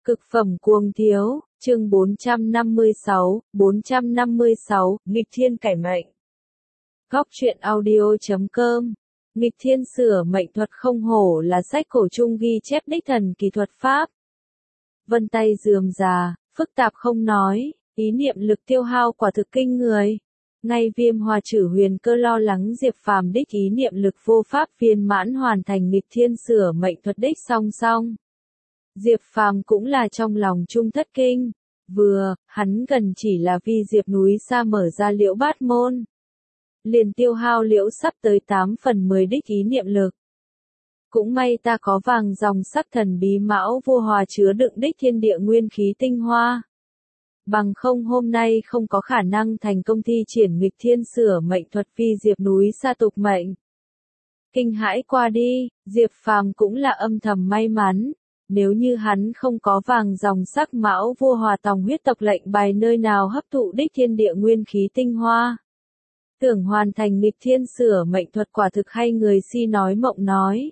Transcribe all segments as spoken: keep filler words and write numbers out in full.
Cực phẩm cuồng thiếu, chương bốn trăm năm mươi sáu, bốn trăm năm mươi sáu, nghịch thiên cải mệnh. Góc truyện audio chấm com. Nghịch thiên sửa mệnh thuật không hổ là sách cổ chung ghi chép đích thần kỳ thuật pháp. Vân tay rườm rà, phức tạp không nói, ý niệm lực tiêu hao quả thực kinh người. Ngay Viêm Hoa Chử Huyền Cơ lo lắng Diệp Phàm đích ý niệm lực vô pháp viên mãn hoàn thành nghịch thiên sửa mệnh thuật đích song song. Diệp Phàm cũng là trong lòng chung thất kinh, vừa, hắn gần chỉ là vì Diệp núi xa mở ra liễu bát môn. Liền tiêu hao liễu sắp tới tám phần mười đích ý niệm lực. Cũng may ta có vàng dòng sắc thần bí mão vô hòa chứa đựng đích thiên địa nguyên khí tinh hoa. Bằng không hôm nay không có khả năng thành công thi triển nghịch thiên sửa mệnh thuật phi Diệp núi xa tục mệnh. Kinh hãi qua đi, Diệp Phàm cũng là âm thầm may mắn. Nếu như hắn không có vàng dòng sắc mão vua hòa tòng huyết tộc lệnh bài nơi nào hấp thụ đích thiên địa nguyên khí tinh hoa. Tưởng hoàn thành nghịch thiên sửa mệnh thuật quả thực hay người si nói mộng nói.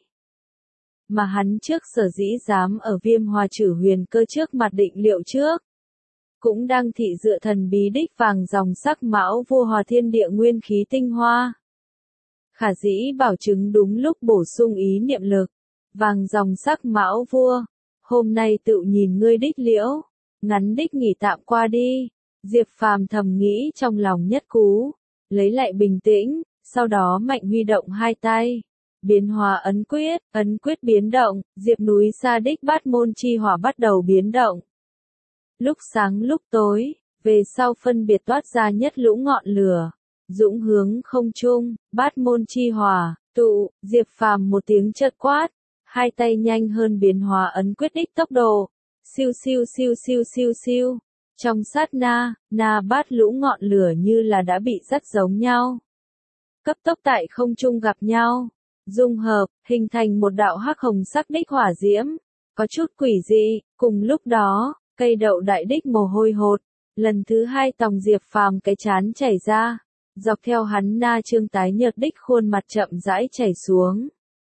Mà hắn trước sở dĩ dám ở Viêm Hoa Chử Huyền Cơ trước mặt định liệu trước. Cũng đang thị dựa thần bí đích vàng dòng sắc mão vua hòa thiên địa nguyên khí tinh hoa. Khả dĩ bảo chứng đúng lúc bổ sung ý niệm lực. Vàng dòng sắc mão vua, hôm nay tự nhìn ngươi đích liễu, ngắn đích nghỉ tạm qua đi. Diệp Phàm thầm nghĩ trong lòng nhất cú, lấy lại bình tĩnh, sau đó mạnh huy động hai tay. Biến hóa ấn quyết, ấn quyết biến động, Diệp núi xa đích bát môn chi hỏa bắt đầu biến động. Lúc sáng lúc tối, về sau phân biệt toát ra nhất lũ ngọn lửa, dũng hướng không trung, bát môn chi hỏa, tụ, Diệp Phàm một tiếng chợt quát. Hai tay nhanh hơn biến hóa ấn quyết đích tốc độ. Siêu siêu siêu siêu siêu siêu. Trong sát na, na bát lũ ngọn lửa như là đã bị dắt giống nhau. Cấp tốc tại không trung gặp nhau. Dung hợp, hình thành một đạo hắc hồng sắc đích hỏa diễm. Có chút quỷ dị, cùng lúc đó, cây đậu đại đích mồ hôi hột. Lần thứ hai tòng Diệp Phàm cái chán chảy ra. Dọc theo hắn na trương tái nhợt đích khuôn mặt chậm rãi chảy xuống.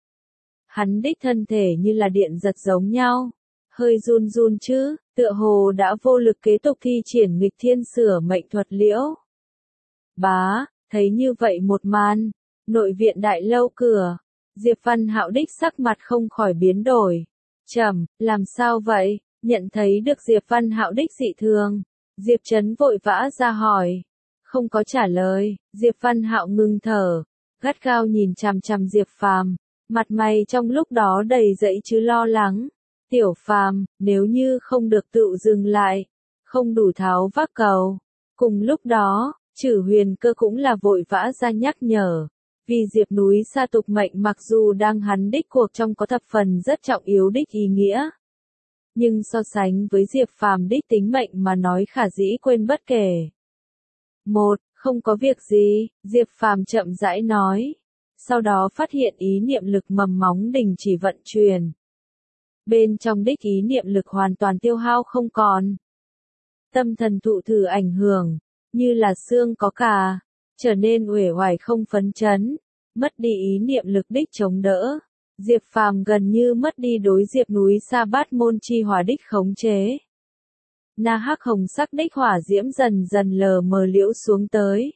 Hắn đích thân thể như là điện giật giống nhau, hơi run run chứ, tựa hồ đã vô lực kế tục thi triển nghịch thiên sửa mệnh thuật liễu. Bá, thấy như vậy một màn, nội viện đại lâu cửa, Diệp Văn Hạo đích sắc mặt không khỏi biến đổi. Trầm, làm sao vậy? Nhận thấy được Diệp Văn Hạo đích dị thường, Diệp Trấn vội vã ra hỏi. Không có trả lời, Diệp Văn Hạo ngừng thở, gắt gao nhìn chằm chằm Diệp Phàm. Mặt mày trong lúc đó đầy dẫy chứ lo lắng. Tiểu Phàm, nếu như không được tự dừng lại, không đủ tháo vác cầu. Cùng lúc đó, Chử Huyền Cơ cũng là vội vã ra nhắc nhở. Vì Diệp núi xa tục mệnh mặc dù đang hắn đích cuộc trong có thập phần rất trọng yếu đích ý nghĩa. Nhưng so sánh với Diệp Phàm đích tính mệnh mà nói khả dĩ quên bất kể. Một, không có việc gì, Diệp Phàm chậm rãi nói. Sau đó phát hiện ý niệm lực mầm móng đình chỉ vận chuyển. Bên trong đích ý niệm lực hoàn toàn tiêu hao không còn. Tâm thần thụ thử ảnh hưởng, như là xương có cà, trở nên uể oải không phấn chấn, mất đi ý niệm lực đích chống đỡ. Diệp Phàm gần như mất đi đối Diệp núi xa bát môn chi hỏa đích khống chế. Na hắc hồng sắc đích hỏa diễm dần dần lờ mờ liễu xuống tới.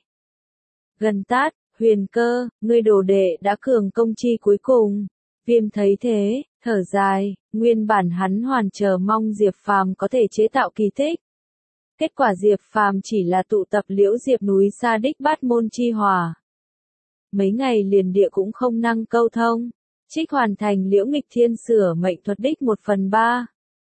Gần tát. Huyền Cơ, ngươi đồ đệ đã cường công chi cuối cùng. Viêm thấy thế, thở dài, nguyên bản hắn hoàn chờ mong Diệp Phàm có thể chế tạo kỳ tích. Kết quả Diệp Phàm chỉ là tụ tập liễu Diệp núi xa đích bát môn chi hỏa. Mấy ngày liền địa cũng không năng câu thông, trích hoàn thành liễu nghịch thiên sửa mệnh thuật đích một phần ba.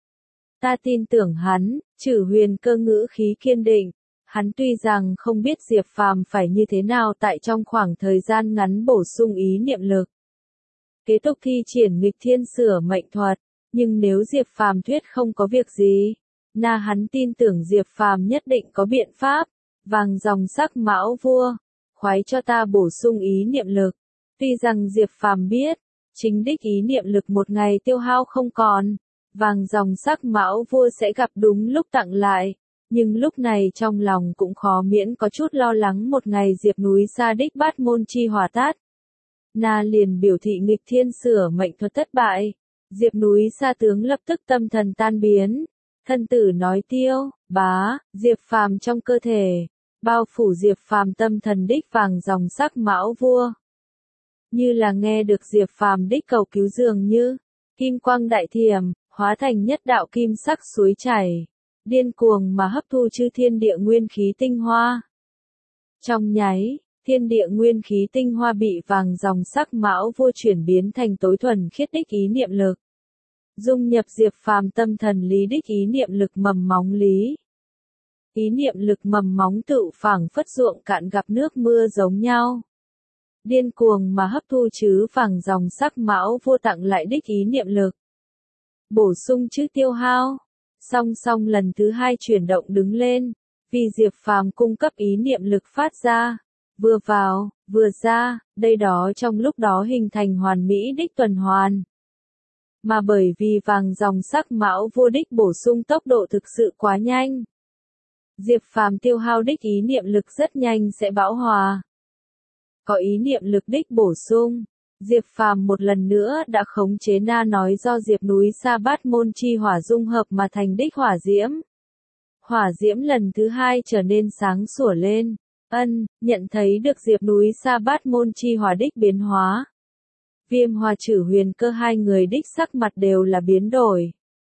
Ta tin tưởng hắn, Chử Huyền Cơ ngữ khí kiên định. Hắn tuy rằng không biết Diệp Phàm phải như thế nào tại trong khoảng thời gian ngắn bổ sung ý niệm lực. Kế tục thi triển nghịch thiên sửa mệnh thuật, nhưng nếu Diệp Phàm thuyết không có việc gì, na hắn tin tưởng Diệp Phàm nhất định có biện pháp. Vàng dòng sắc mão vua, khoái cho ta bổ sung ý niệm lực. Tuy rằng Diệp Phàm biết, chính đích ý niệm lực một ngày tiêu hao không còn, vàng dòng sắc mão vua sẽ gặp đúng lúc tặng lại. Nhưng lúc này trong lòng cũng khó miễn có chút lo lắng một ngày Diệp núi xa đích bát môn chi hỏa tát. Na liền biểu thị nghịch thiên sửa mệnh thuật thất bại. Diệp núi xa tướng lập tức tâm thần tan biến. Thân tử nói tiêu, bá, Diệp Phàm trong cơ thể, bao phủ Diệp Phàm tâm thần đích vàng dòng sắc mão vua. Như là nghe được Diệp Phàm đích cầu cứu dường như, kim quang đại thiểm, hóa thành nhất đạo kim sắc suối chảy, điên cuồng mà hấp thu chư thiên địa nguyên khí tinh hoa. Trong nháy, thiên địa nguyên khí tinh hoa bị vàng dòng sắc mão vua chuyển biến thành tối thuần khiết đích ý niệm lực. Dung nhập Diệp Phàm tâm thần lý đích ý niệm lực mầm móng lý. Ý niệm lực mầm móng tự phảng phất ruộng cạn gặp nước mưa giống nhau. Điên cuồng mà hấp thu chứ vàng dòng sắc mão vô tặng lại đích ý niệm lực. Bổ sung chứ tiêu hao. Song song lần thứ hai chuyển động đứng lên, vì Diệp Phàm cung cấp ý niệm lực phát ra. Vừa vào, vừa ra, đây đó trong lúc đó hình thành hoàn mỹ đích tuần hoàn. Mà bởi vì vàng dòng sắc mão vô đích bổ sung tốc độ thực sự quá nhanh. Diệp Phàm tiêu hao đích ý niệm lực rất nhanh sẽ bão hòa. Có ý niệm lực đích bổ sung, Diệp Phàm một lần nữa đã khống chế na nói do Diệp núi Sa Bát Môn chi hỏa dung hợp mà thành đích hỏa diễm. Hỏa diễm lần thứ hai trở nên sáng sủa lên. Ân, nhận thấy được Diệp núi Sa Bát Môn chi hỏa đích biến hóa. Viêm Hòa Chử Huyền Cơ hai người đích sắc mặt đều là biến đổi.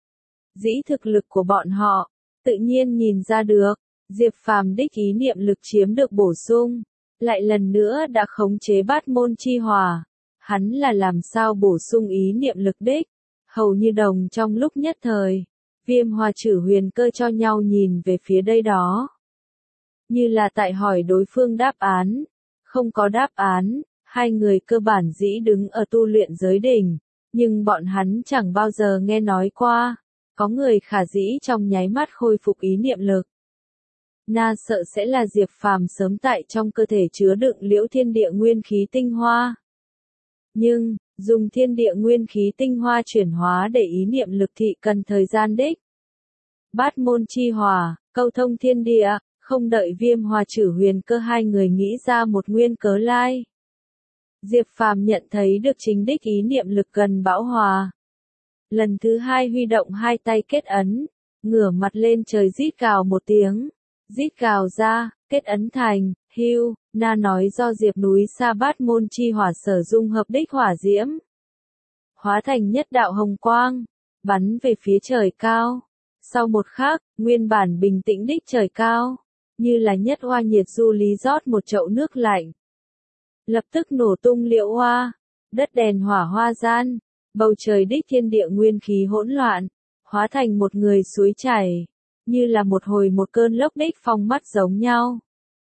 Dĩ thực lực của bọn họ, tự nhiên nhìn ra được, Diệp Phàm đích ý niệm lực chiếm được bổ sung, lại lần nữa đã khống chế Bát Môn chi hỏa. Hắn là làm sao bổ sung ý niệm lực đích, hầu như đồng trong lúc nhất thời, Viêm Hòa Chử Huyền Cơ cho nhau nhìn về phía đây đó. Như là tại hỏi đối phương đáp án, không có đáp án, hai người cơ bản dĩ đứng ở tu luyện giới đỉnh, nhưng bọn hắn chẳng bao giờ nghe nói qua, có người khả dĩ trong nháy mắt khôi phục ý niệm lực. Na sợ sẽ là Diệp Phàm sớm tại trong cơ thể chứa đựng liễu thiên địa nguyên khí tinh hoa. Nhưng, dùng thiên địa nguyên khí tinh hoa chuyển hóa để ý niệm lực thị cần thời gian đích. Bát Môn chi hỏa, câu thông thiên địa, không đợi Viêm Hòa Chử Huyền Cơ hai người nghĩ ra một nguyên cớ lai. Diệp Phàm nhận thấy được chính đích ý niệm lực gần bão hòa. Lần thứ hai huy động hai tay kết ấn, ngửa mặt lên trời rít gào một tiếng, rít gào ra, kết ấn thành, hưu, na nói do Diệp núi Sa Bát Môn chi hỏa sở dung hợp đích hỏa diễm. Hóa thành nhất đạo hồng quang, bắn về phía trời cao. Sau một khắc, nguyên bản bình tĩnh đích trời cao, như là nhất hoa nhiệt du lý rót một chậu nước lạnh. Lập tức nổ tung liễu hoa, đất đèn hỏa hoa gian, bầu trời đích thiên địa nguyên khí hỗn loạn, hóa thành một người suối chảy, như là một hồi một cơn lốc đích phong mắt giống nhau.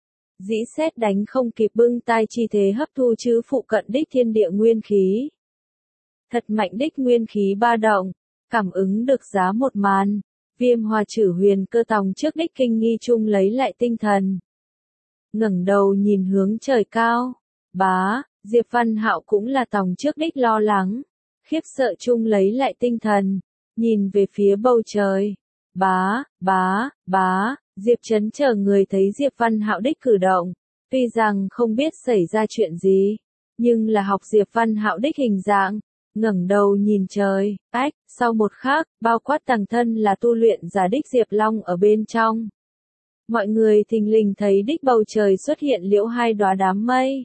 Dĩ sét đánh không kịp bưng tai chi thế hấp thu chứ phụ cận đích thiên địa nguyên khí. Thật mạnh đích nguyên khí ba động, cảm ứng được giá một màn, Viêm Hòa Chử Huyền Cơ tòng trước đích kinh nghi chung lấy lại tinh thần. Ngẩng đầu nhìn hướng trời cao, bá, Diệp Văn Hạo cũng là tòng trước đích lo lắng, khiếp sợ chung lấy lại tinh thần, nhìn về phía bầu trời, bá, bá, bá, Diệp Trấn chờ người thấy Diệp Văn Hạo đích cử động, tuy rằng không biết xảy ra chuyện gì, nhưng là học Diệp Văn Hạo đích hình dạng, ngẩng đầu nhìn trời, ách, sau một khắc, bao quát tàng thân là tu luyện giả đích Diệp Long ở bên trong. Mọi người thình lình thấy đích bầu trời xuất hiện liễu hai đóa đám mây.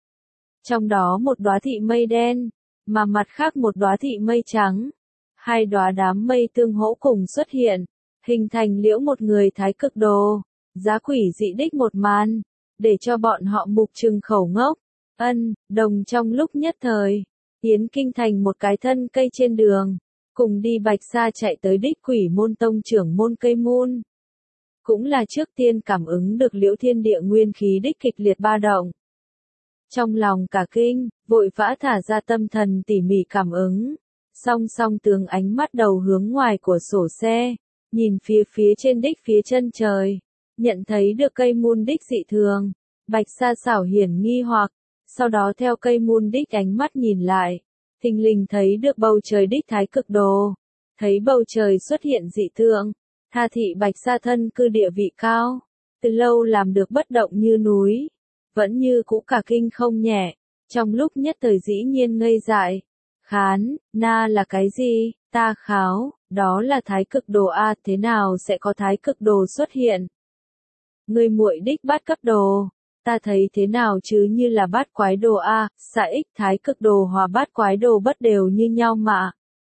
Trong đó một đóa thị mây đen, mà mặt khác một đóa thị mây trắng. Hai đóa đám mây tương hỗ cùng xuất hiện, hình thành liễu một người thái cực đồ, giá quỷ dị đích một màn, để cho bọn họ mục trừng khẩu ngốc. Ân, đồng trong lúc nhất thời, Yến Kinh thành một cái thân cây trên đường, cùng đi Bạch Sa chạy tới đích Quỷ Môn tông trưởng môn Cây Môn. Cũng là trước tiên cảm ứng được liễu thiên địa nguyên khí đích kịch liệt ba động. Trong lòng cả kinh, vội vã thả ra tâm thần tỉ mỉ cảm ứng, song song tướng ánh mắt đầu hướng ngoài của sổ xe, nhìn phía phía trên đích phía chân trời, nhận thấy được Cây Môn đích dị thường, Bạch Sa xảo hiển nghi hoặc, sau đó theo Cây Môn đích ánh mắt nhìn lại, thình lình thấy được bầu trời đích thái cực đồ, thấy bầu trời xuất hiện dị tượng, tha thị Bạch Sa thân cư địa vị cao, từ lâu làm được bất động như núi, vẫn như cũ cả kinh không nhẹ, trong lúc nhất thời dĩ nhiên ngây dại, khán, na là cái gì, ta kháo, Đó là thái cực đồ A, thế nào sẽ có thái cực đồ xuất hiện? Người muội đích bát cấp đồ, ta thấy thế nào chứ như là bát quái đồ A, xạ ích thái cực đồ hòa bát quái đồ bất đều như nhau mà.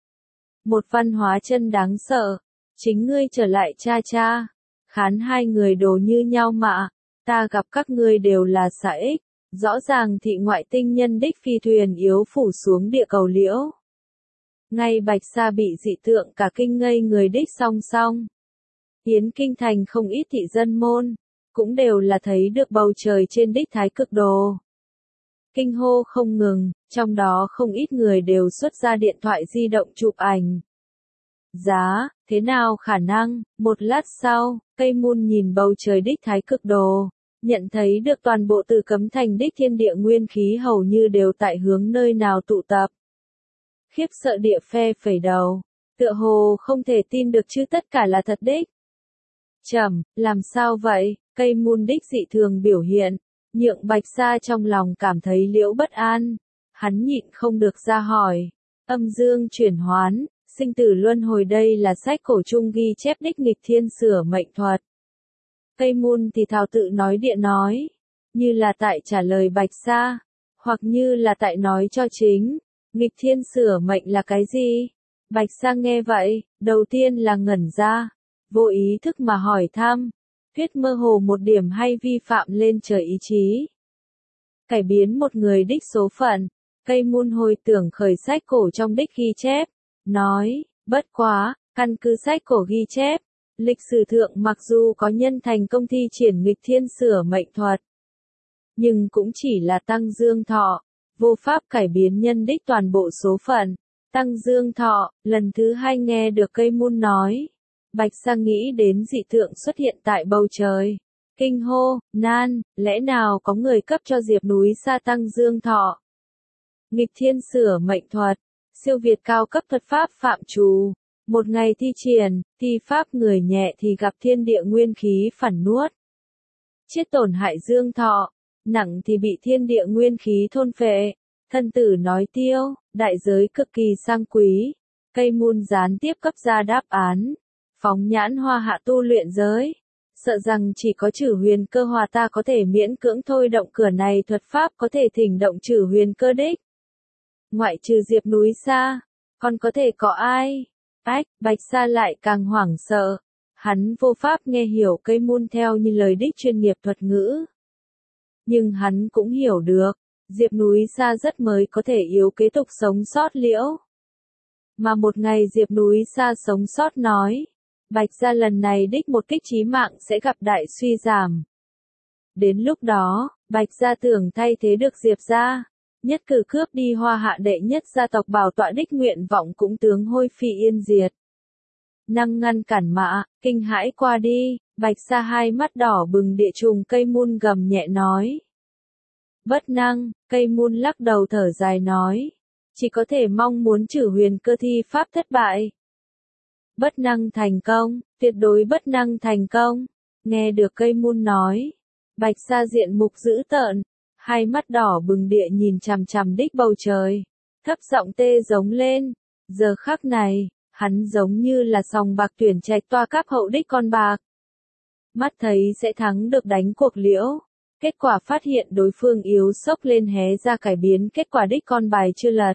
Một văn hóa chân đáng sợ, chính ngươi trở lại cha cha, khán hai người đồ như nhau mà, ta gặp các ngươi đều là xạ ích, rõ ràng thị ngoại tinh nhân đích phi thuyền yếu phủ xuống địa cầu liễu. Ngay Bạch Sa bị dị tượng cả kinh ngây người đích song song. Yến Kinh Thành không ít thị dân môn, cũng đều là thấy được bầu trời trên đích thái cực đồ. Kinh hô không ngừng, trong đó không ít người đều xuất ra điện thoại di động chụp ảnh. Giá, thế nào khả năng, một lát sau, cây mun nhìn bầu trời đích thái cực đồ, nhận thấy được toàn bộ từ cấm thành đích thiên địa nguyên khí hầu như đều tại hướng nơi nào tụ tập. Khiếp sợ địa phe phẩy đầu, tựa hồ không thể tin được chứ tất cả là thật đích. Chậm, làm sao vậy, cây mun đích dị thường biểu hiện, nhượng Bạch Sa trong lòng cảm thấy liễu bất an, hắn nhịn không được ra hỏi, âm dương chuyển hoán, sinh tử luân hồi đây là sách cổ chung ghi chép đích nghịch thiên sửa mệnh thuật. Cây mun thì thào tự nói địa nói, như là tại trả lời Bạch Sa, hoặc như là tại nói cho chính, nghịch thiên sửa mệnh là cái gì? Bạch Sa nghe vậy, đầu tiên là ngẩn ra, vô ý thức mà hỏi thăm, thuyết mơ hồ một điểm hay vi phạm lên trời ý chí. Cải biến một người đích số phận, cây mun hồi tưởng khởi sách cổ trong đích ghi chép, nói, bất quá, căn cứ sách cổ ghi chép, lịch sử thượng mặc dù có nhân thành công thi triển nghịch thiên sửa mệnh thuật, nhưng cũng chỉ là tăng dương thọ, vô pháp cải biến nhân đích toàn bộ số phận. Tăng dương thọ, lần thứ hai nghe được cây mun nói, Bạch Sa nghĩ đến dị tượng xuất hiện tại bầu trời. Kinh hô, nan, lẽ nào có người cấp cho Diệp núi Sa tăng dương thọ? Nghịch thiên sửa mệnh thuật, siêu việt cao cấp thuật pháp phạm trù. Một ngày thi triển, thi pháp người nhẹ thì gặp thiên địa nguyên khí phản nuốt. Chết tổn hại dương thọ, nặng thì bị thiên địa nguyên khí thôn phệ. Thân tử nói tiêu, đại giới cực kỳ sang quý. Cây mun gián tiếp cấp ra đáp án. Phóng nhãn hoa hạ tu luyện giới. Sợ rằng chỉ có trừ huyền cơ hòa ta có thể miễn cưỡng thôi động cửa này thuật pháp có thể thỉnh động trừ huyền cơ đích. Ngoại trừ Diệp núi Sa, còn có thể có ai? Ách, Bạch Sa lại càng hoảng sợ. Hắn vô pháp nghe hiểu cây mun theo như lời đích chuyên nghiệp thuật ngữ. Nhưng hắn cũng hiểu được, Diệp núi Sa rất mới có thể yếu kế tục sống sót liễu. Mà một ngày Diệp núi Sa sống sót nói, Bạch Gia lần này đích một kích chí mạng sẽ gặp đại suy giảm. Đến lúc đó, Bạch Gia tưởng thay thế được Diệp gia, nhất cử cướp đi hoa hạ đệ nhất gia tộc bảo tọa đích nguyện vọng cũng tướng hôi phi yên diệt. Năng ngăn cản mạ, kinh hãi qua đi, Bạch Gia hai mắt đỏ bừng địa trùng cây mun gầm nhẹ nói. Bất năng, cây mun lắc đầu thở dài nói, chỉ có thể mong muốn trừ huyền cơ thi pháp thất bại. Bất năng thành công, tuyệt đối bất năng thành công. Nghe được cây mun nói, Bạch Sa diện mục dữ tợn, hai mắt đỏ bừng địa nhìn chằm chằm đích bầu trời, thấp giọng tê giống lên. Giờ khắc này, hắn giống như là sòng bạc tuyển trạch toa cáp hậu đích con bạc. Mắt thấy sẽ thắng được đánh cuộc liễu, kết quả phát hiện đối phương yếu sốc lên hé ra cải biến kết quả đích con bài chưa lật.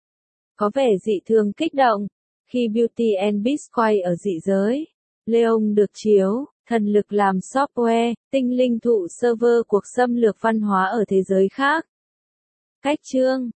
Có vẻ dị thường kích động. Khi Beauty and Beast quay ở dị giới, Leon được chiếu, thần lực làm software, tinh linh thụ server cuộc xâm lược văn hóa ở thế giới khác. Cách chương